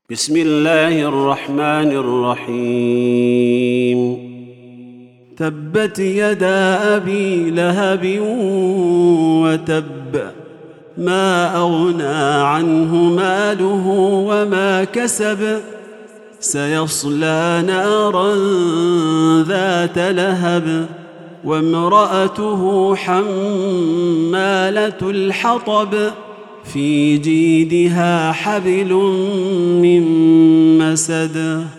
بسم الله الرحمن الرحيم. تبت يدا أبي لهب وتب، ما أغنى عنه ماله وما كسب، سيصلى نارا ذات لهب، وامرأته حمالة الحطب، في جيدها حبل من مسد.